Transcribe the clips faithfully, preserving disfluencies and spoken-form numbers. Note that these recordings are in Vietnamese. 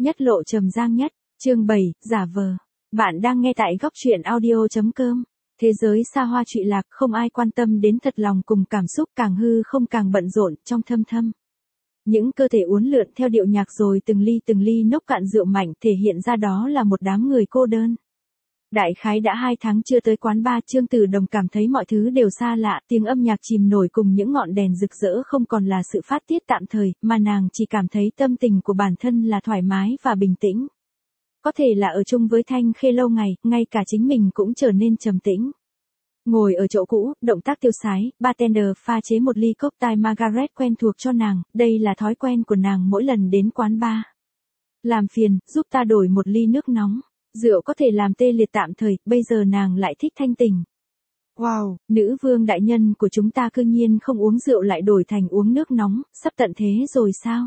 Nhất lộ trầm giang nhất, chương bảy, giả vờ. Bạn đang nghe tại góc truyện audio.com. Thế giới xa hoa trụy lạc, không ai quan tâm đến thật lòng cùng cảm xúc, càng hư không càng bận rộn, trong thâm thâm. Những cơ thể uốn lượn theo điệu nhạc rồi từng ly từng ly nốc cạn rượu mạnh thể hiện ra đó là một đám người cô đơn. Đại khái đã hai tháng chưa tới quán bar, Trương Tử Đồng cảm thấy mọi thứ đều xa lạ, tiếng âm nhạc chìm nổi cùng những ngọn đèn rực rỡ không còn là sự phát tiết tạm thời, mà nàng chỉ cảm thấy tâm tình của bản thân là thoải mái và bình tĩnh. Có thể là ở chung với Thanh Khê lâu ngày, ngay cả chính mình cũng trở nên trầm tĩnh. Ngồi ở chỗ cũ, động tác tiêu sái, bartender pha chế một ly cocktail Margaret quen thuộc cho nàng, đây là thói quen của nàng mỗi lần đến quán bar. Làm phiền, giúp ta đổi một ly nước nóng. Rượu có thể làm tê liệt tạm thời, bây giờ nàng lại thích thanh tình. Wow, nữ vương đại nhân của chúng ta cư nhiên không uống rượu lại đổi thành uống nước nóng, sắp tận thế rồi sao?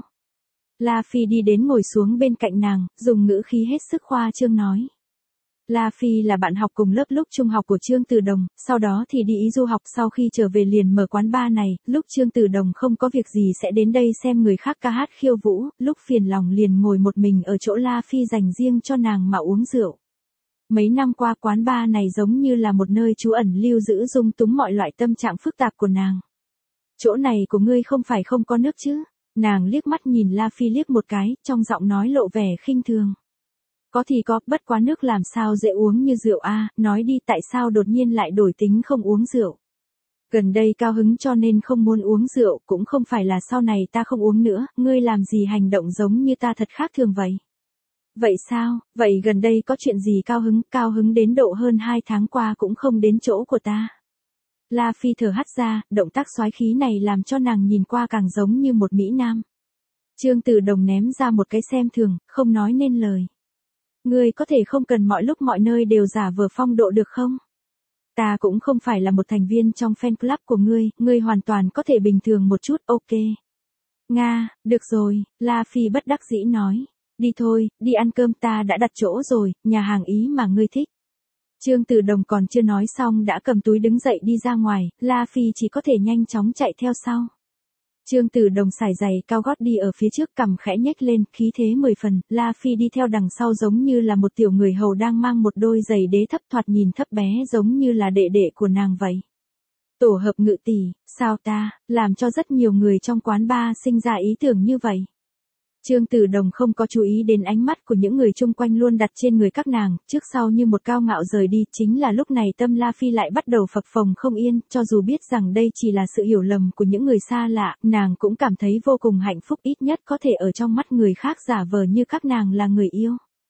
La Phi đi đến ngồi xuống bên cạnh nàng, dùng ngữ khí hết sức khoa trương nói. La Phi là bạn học cùng lớp lúc trung học của Trương Tử Đồng, sau đó thì đi ý du học, sau khi trở về liền mở quán bar này, lúc Trương Tử Đồng không có việc gì sẽ đến đây xem người khác ca hát khiêu vũ, lúc phiền lòng liền ngồi một mình ở chỗ La Phi dành riêng cho nàng mà uống rượu. Mấy năm qua quán bar này giống như là một nơi trú ẩn lưu giữ dung túng mọi loại tâm trạng phức tạp của nàng. Chỗ này của ngươi không phải không có nước chứ? Nàng liếc mắt nhìn La Phi liếc một cái, trong giọng nói lộ vẻ khinh thường. Có thì có, bất quá nước làm sao dễ uống như rượu a, nói đi tại sao đột nhiên lại đổi tính không uống rượu. Gần đây cao hứng cho nên không muốn uống rượu, cũng không phải là sau này ta không uống nữa, ngươi làm gì hành động giống như ta thật khác thường vậy. Vậy sao, vậy gần đây có chuyện gì cao hứng, cao hứng đến độ hơn hai tháng qua cũng không đến chỗ của ta. La Phi thở hắt ra, động tác soái khí này làm cho nàng nhìn qua càng giống như một mỹ nam. Trương Tử Đồng ném ra một cái xem thường, không nói nên lời. Ngươi có thể không cần mọi lúc mọi nơi đều giả vờ phong độ được không? Ta cũng không phải là một thành viên trong fan club của ngươi, ngươi hoàn toàn có thể bình thường một chút, ok. Nga, được rồi, La Phi bất đắc dĩ nói. Đi thôi, đi ăn cơm, ta đã đặt chỗ rồi, nhà hàng Ý mà ngươi thích. Trương Tử Đồng còn chưa nói xong đã cầm túi đứng dậy đi ra ngoài, La Phi chỉ có thể nhanh chóng chạy theo sau. Trương Tử Đồng xài giày cao gót đi ở phía trước, cằm khẽ nhếch lên, khí thế mười phần, La Phi đi theo đằng sau giống như là một tiểu người hầu đang mang một đôi giày đế thấp, thoạt nhìn thấp bé giống như là đệ đệ của nàng vậy. Tổ hợp ngự tỷ, sao ta, làm cho rất nhiều người trong quán bar sinh ra ý tưởng như vậy. Trương Tử Đồng không có chú ý đến ánh mắt của những người chung quanh luôn đặt trên người các nàng, trước sau như một cao ngạo rời đi, chính là lúc này tâm La Phi lại bắt đầu phập phồng không yên, cho dù biết rằng đây chỉ là sự hiểu lầm của những người xa lạ, nàng cũng cảm thấy vô cùng hạnh phúc, ít nhất có thể ở trong mắt người khác giả vờ như các nàng là người yêu.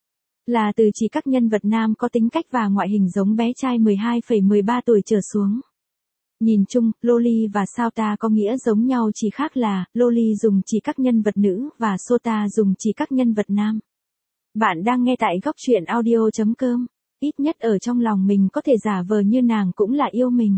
Là từ chỉ các nhân vật nam có tính cách và ngoại hình giống bé trai mười hai phẩy mười ba tuổi trở xuống. Nhìn chung, loli và Sota có nghĩa giống nhau, chỉ khác là, loli dùng chỉ các nhân vật nữ và Sota dùng chỉ các nhân vật nam. Bạn đang nghe tại góc truyện audio.com, ít nhất ở trong lòng mình có thể giả vờ như nàng cũng là yêu mình.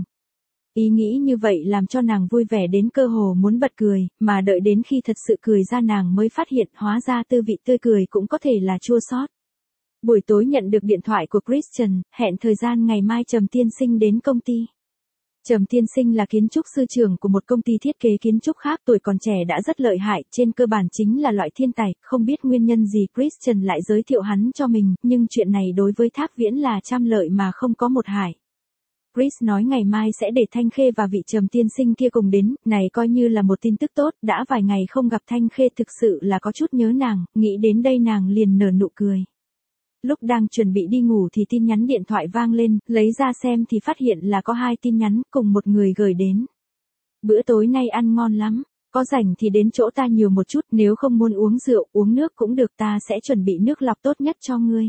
Ý nghĩ như vậy làm cho nàng vui vẻ đến cơ hồ muốn bật cười, mà đợi đến khi thật sự cười ra nàng mới phát hiện hóa ra tư vị tươi cười cũng có thể là chua xót. Buổi tối nhận được điện thoại của Christian, hẹn thời gian ngày mai Trầm Tiên Sinh đến công ty. Trầm Tiên Sinh là kiến trúc sư trưởng của một công ty thiết kế kiến trúc khác, tuổi còn trẻ đã rất lợi hại, trên cơ bản chính là loại thiên tài, không biết nguyên nhân gì Christian lại giới thiệu hắn cho mình, nhưng chuyện này đối với Thác Viễn là trăm lợi mà không có một hại. Chris nói ngày mai sẽ để Thanh Khê và vị Trầm Tiên Sinh kia cùng đến, này coi như là một tin tức tốt, đã vài ngày không gặp Thanh Khê thực sự là có chút nhớ nàng, nghĩ đến đây nàng liền nở nụ cười. Lúc đang chuẩn bị đi ngủ thì tin nhắn điện thoại vang lên, lấy ra xem thì phát hiện là có hai tin nhắn, cùng một người gửi đến. Bữa tối nay ăn ngon lắm, có rảnh thì đến chỗ ta nhiều một chút, nếu không muốn uống rượu, uống nước cũng được, ta sẽ chuẩn bị nước lọc tốt nhất cho ngươi.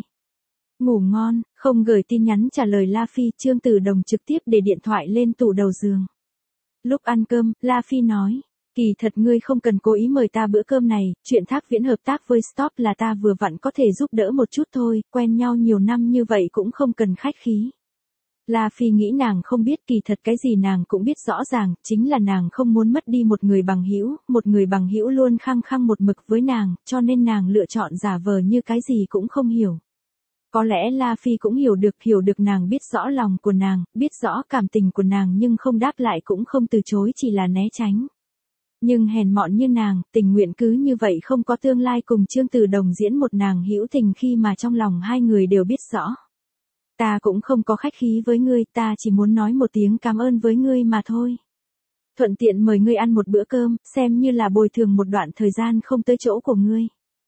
Ngủ ngon, không gửi tin nhắn trả lời La Phi, Trương Tử Đồng trực tiếp để điện thoại lên tủ đầu giường. Lúc ăn cơm, La Phi nói. Kỳ thật ngươi không cần cố ý mời ta bữa cơm này, chuyện Thác Viễn hợp tác với Stop là ta vừa vặn có thể giúp đỡ một chút thôi, quen nhau nhiều năm như vậy cũng không cần khách khí. La Phi nghĩ nàng không biết, kỳ thật cái gì nàng cũng biết rõ ràng, chính là nàng không muốn mất đi một người bằng hữu, một người bằng hữu luôn khăng khăng một mực với nàng, cho nên nàng lựa chọn giả vờ như cái gì cũng không hiểu. Có lẽ La Phi cũng hiểu được, hiểu được nàng biết rõ lòng của nàng, biết rõ cảm tình của nàng nhưng không đáp lại cũng không từ chối, chỉ là né tránh. Nhưng hèn mọn như nàng, tình nguyện cứ như vậy không có tương lai cùng Trương Tử Đồng diễn một nàng hữu tình khi mà trong lòng hai người đều biết rõ. Ta cũng không có khách khí với ngươi, ta chỉ muốn nói một tiếng cảm ơn với ngươi mà thôi. Thuận tiện mời ngươi ăn một bữa cơm, xem như là bồi thường một đoạn thời gian không tới chỗ của ngươi.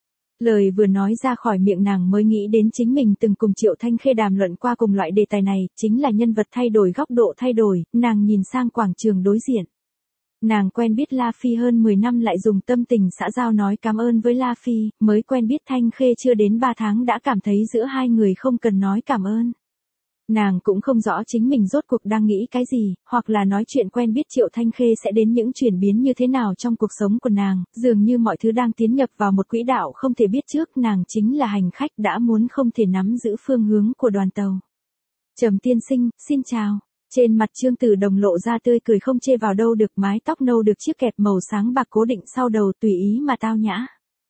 Lời vừa nói ra khỏi miệng nàng mới nghĩ đến chính mình từng cùng Triệu Thanh Khê đàm luận qua cùng loại đề tài này, chính là nhân vật thay đổi góc độ thay đổi, nàng nhìn sang quảng trường đối diện. Nàng quen biết La Phi hơn mười năm lại dùng tâm tình xã giao nói cảm ơn với La Phi, mới quen biết Thanh Khê chưa đến ba tháng đã cảm thấy giữa hai người không cần nói cảm ơn. Nàng cũng không rõ chính mình rốt cuộc đang nghĩ cái gì, hoặc là nói chuyện quen biết Triệu Thanh Khê sẽ đến những chuyển biến như thế nào trong cuộc sống của nàng, dường như mọi thứ đang tiến nhập vào một quỹ đạo không thể biết trước, nàng chính là hành khách đã muốn không thể nắm giữ phương hướng của đoàn tàu. Trầm tiên sinh, xin chào. Trên mặt Trương Tử Đồng lộ ra tươi cười không chê vào đâu được, mái tóc nâu được chiếc kẹp màu sáng bạc cố định sau đầu tùy ý mà tao nhã.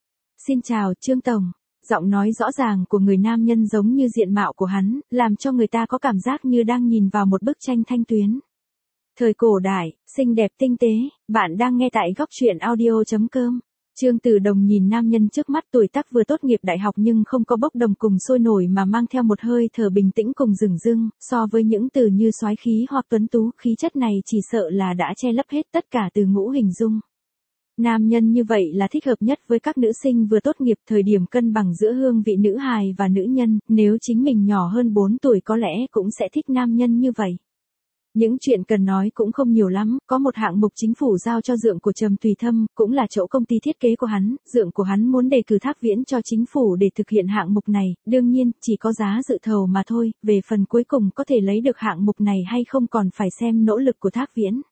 Xin chào, Trương Tổng. Giọng nói rõ ràng của người nam nhân giống như diện mạo của hắn, làm cho người ta có cảm giác như đang nhìn vào một bức tranh thanh tuyến. Thời cổ đại, xinh đẹp tinh tế, bạn đang nghe tại góc truyện audio chấm com. Trương Tử Đồng nhìn nam nhân trước mắt tuổi tác vừa tốt nghiệp đại học nhưng không có bốc đồng cùng sôi nổi mà mang theo một hơi thở bình tĩnh cùng rừng rưng, so với những từ như soái khí hoặc tuấn tú, khí chất này chỉ sợ là đã che lấp hết tất cả từ ngũ hình dung. Nam nhân như vậy là thích hợp nhất với các nữ sinh vừa tốt nghiệp, thời điểm cân bằng giữa hương vị nữ hài và nữ nhân, nếu chính mình nhỏ hơn bốn tuổi có lẽ cũng sẽ thích nam nhân như vậy. Những chuyện cần nói cũng không nhiều lắm, có một hạng mục chính phủ giao cho dượng của Trầm Tùy Thâm, cũng là chỗ công ty thiết kế của hắn, dượng của hắn muốn đề cử Thác Viễn cho chính phủ để thực hiện hạng mục này, đương nhiên, chỉ có giá dự thầu mà thôi, về phần cuối cùng có thể lấy được hạng mục này hay không còn phải xem nỗ lực của Thác Viễn.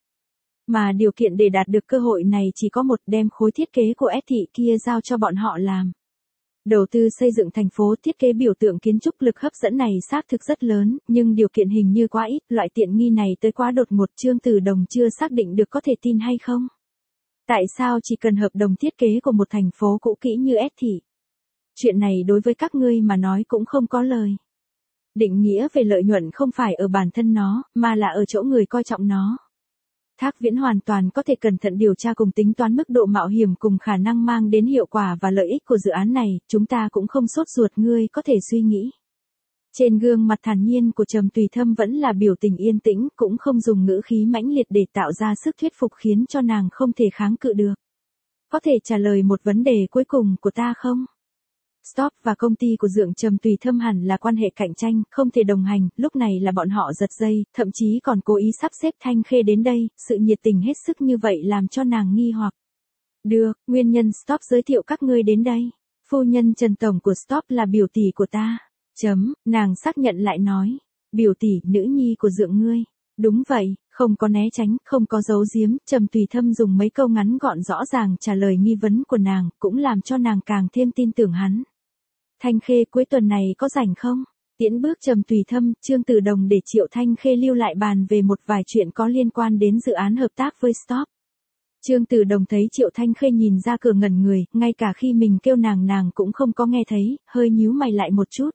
Mà điều kiện để đạt được cơ hội này chỉ có một, đem khối thiết kế của S thị kia giao cho bọn họ làm. Đầu tư xây dựng thành phố, thiết kế biểu tượng kiến trúc, lực hấp dẫn này xác thực rất lớn, nhưng điều kiện hình như quá ít, loại tiện nghi này tới quá đột ngột, Trương Tử Đồng chưa xác định được có thể tin hay không. Tại sao chỉ cần hợp đồng thiết kế của một thành phố cũ kỹ như S thị? Chuyện này đối với các ngươi mà nói cũng không có lời. Định nghĩa về lợi nhuận không phải ở bản thân nó, mà là ở chỗ người coi trọng nó. Thác Viễn hoàn toàn có thể cẩn thận điều tra cùng tính toán mức độ mạo hiểm cùng khả năng mang đến hiệu quả và lợi ích của dự án này, chúng ta cũng không sốt ruột, ngươi có thể suy nghĩ. Trên gương mặt thản nhiên của Trầm Tùy Thâm vẫn là biểu tình yên tĩnh, cũng không dùng ngữ khí mãnh liệt để tạo ra sức thuyết phục khiến cho nàng không thể kháng cự được. Có thể trả lời một vấn đề cuối cùng của ta không? Stop và công ty của dượng Trầm Tùy Thâm hẳn là quan hệ cạnh tranh, không thể đồng hành, lúc này là bọn họ giật dây, thậm chí còn cố ý sắp xếp Thanh Khê đến đây, sự nhiệt tình hết sức như vậy làm cho nàng nghi hoặc. Được, nguyên nhân Stop giới thiệu các ngươi đến đây. Phu nhân Trần Tổng của Stop là biểu tỷ của ta. Chấm, nàng xác nhận lại nói. Biểu tỷ, nữ nhi của dượng ngươi. Đúng vậy, không có né tránh, không có giấu giếm, Trầm Tùy Thâm dùng mấy câu ngắn gọn rõ ràng trả lời nghi vấn của nàng, cũng làm cho nàng càng thêm tin tưởng hắn. Thanh Khê cuối tuần này có rảnh không? Tiễn bước Trầm Tùy Thâm, Trương Tử Đồng để Triệu Thanh Khê lưu lại bàn về một vài chuyện có liên quan đến dự án hợp tác với Stop. Trương Tử Đồng thấy Triệu Thanh Khê nhìn ra cửa ngẩn người, ngay cả khi mình kêu nàng nàng cũng không có nghe thấy, hơi nhíu mày lại một chút.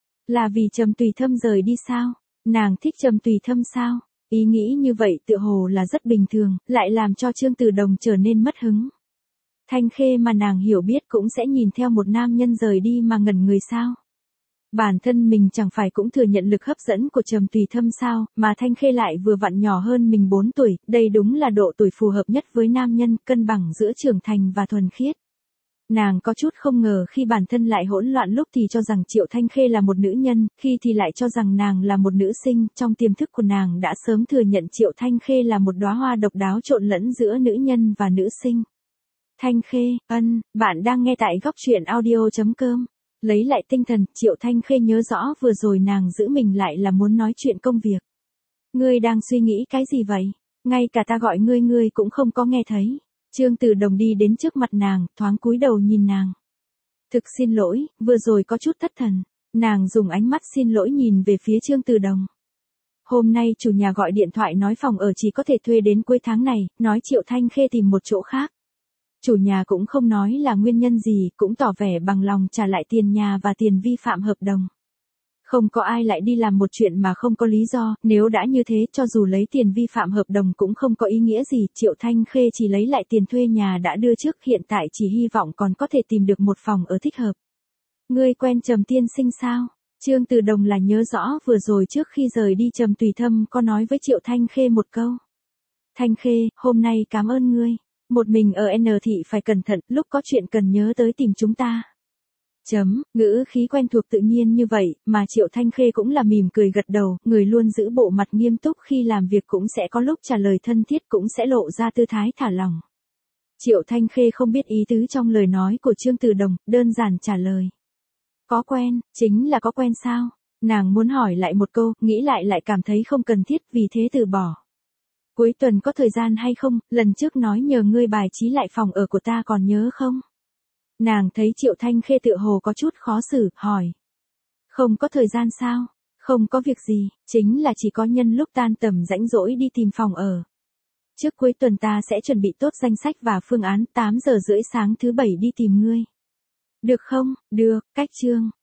Là vì Trầm Tùy Thâm rời đi sao? Nàng thích Trầm Tùy Thâm sao? Ý nghĩ như vậy tựa hồ là rất bình thường, lại làm cho Trương Tử Đồng trở nên mất hứng. Thanh Khê mà nàng hiểu biết cũng sẽ nhìn theo một nam nhân rời đi mà ngẩn người sao? Bản thân mình chẳng phải cũng thừa nhận lực hấp dẫn của Trầm Tùy Thâm sao, mà Thanh Khê lại vừa vặn nhỏ hơn mình bốn tuổi, đây đúng là độ tuổi phù hợp nhất với nam nhân, cân bằng giữa trưởng thành và thuần khiết. Nàng có chút không ngờ khi bản thân lại hỗn loạn, lúc thì cho rằng Triệu Thanh Khê là một nữ nhân, khi thì lại cho rằng nàng là một nữ sinh, trong tiềm thức của nàng đã sớm thừa nhận Triệu Thanh Khê là một đóa hoa độc đáo trộn lẫn giữa nữ nhân và nữ sinh. Thanh Khê, ân, bạn đang nghe tại góc truyện audio chấm com. Lấy lại tinh thần, Triệu Thanh Khê nhớ rõ vừa rồi nàng giữ mình lại là muốn nói chuyện công việc. Ngươi đang suy nghĩ cái gì vậy? Ngay cả ta gọi ngươi ngươi cũng không có nghe thấy. Trương Tử Đồng đi đến trước mặt nàng, thoáng cúi đầu nhìn nàng. Thực xin lỗi, vừa rồi có chút thất thần. Nàng dùng ánh mắt xin lỗi nhìn về phía Trương Tử Đồng. Hôm nay chủ nhà gọi điện thoại nói phòng ở chỉ có thể thuê đến cuối tháng này, nói Triệu Thanh Khê tìm một chỗ khác. Chủ nhà cũng không nói là nguyên nhân gì, cũng tỏ vẻ bằng lòng trả lại tiền nhà và tiền vi phạm hợp đồng. Không có ai lại đi làm một chuyện mà không có lý do, nếu đã như thế cho dù lấy tiền vi phạm hợp đồng cũng không có ý nghĩa gì, Triệu Thanh Khê chỉ lấy lại tiền thuê nhà đã đưa trước, hiện tại chỉ hy vọng còn có thể tìm được một phòng ở thích hợp. Ngươi quen Trầm tiên sinh sao? Trương Từ Đồng là nhớ rõ vừa rồi trước khi rời đi Trầm Tùy Thâm có nói với Triệu Thanh Khê một câu. Thanh Khê, hôm nay cảm ơn ngươi. Một mình ở N thị phải cẩn thận, lúc có chuyện cần nhớ tới tìm chúng ta. Chấm, ngữ khí quen thuộc tự nhiên như vậy, mà Triệu Thanh Khê cũng là mỉm cười gật đầu, người luôn giữ bộ mặt nghiêm túc khi làm việc cũng sẽ có lúc trả lời thân thiết cũng sẽ lộ ra tư thái thả lỏng. Triệu Thanh Khê không biết ý tứ trong lời nói của Trương Từ Đồng, đơn giản trả lời. Có quen, chính là có quen sao? Nàng muốn hỏi lại một câu, nghĩ lại lại cảm thấy không cần thiết vì thế từ bỏ. Cuối tuần có thời gian hay không, lần trước nói nhờ ngươi bài trí lại phòng ở của ta còn nhớ không? Nàng thấy Triệu Thanh Khê tựa hồ có chút khó xử, hỏi. Không có thời gian sao? Không có việc gì, chính là chỉ có nhân lúc tan tầm rãnh rỗi đi tìm phòng ở. Trước cuối tuần ta sẽ chuẩn bị tốt danh sách và phương án, tám giờ rưỡi sáng thứ bảy đi tìm ngươi. Được không? Được, cách chương.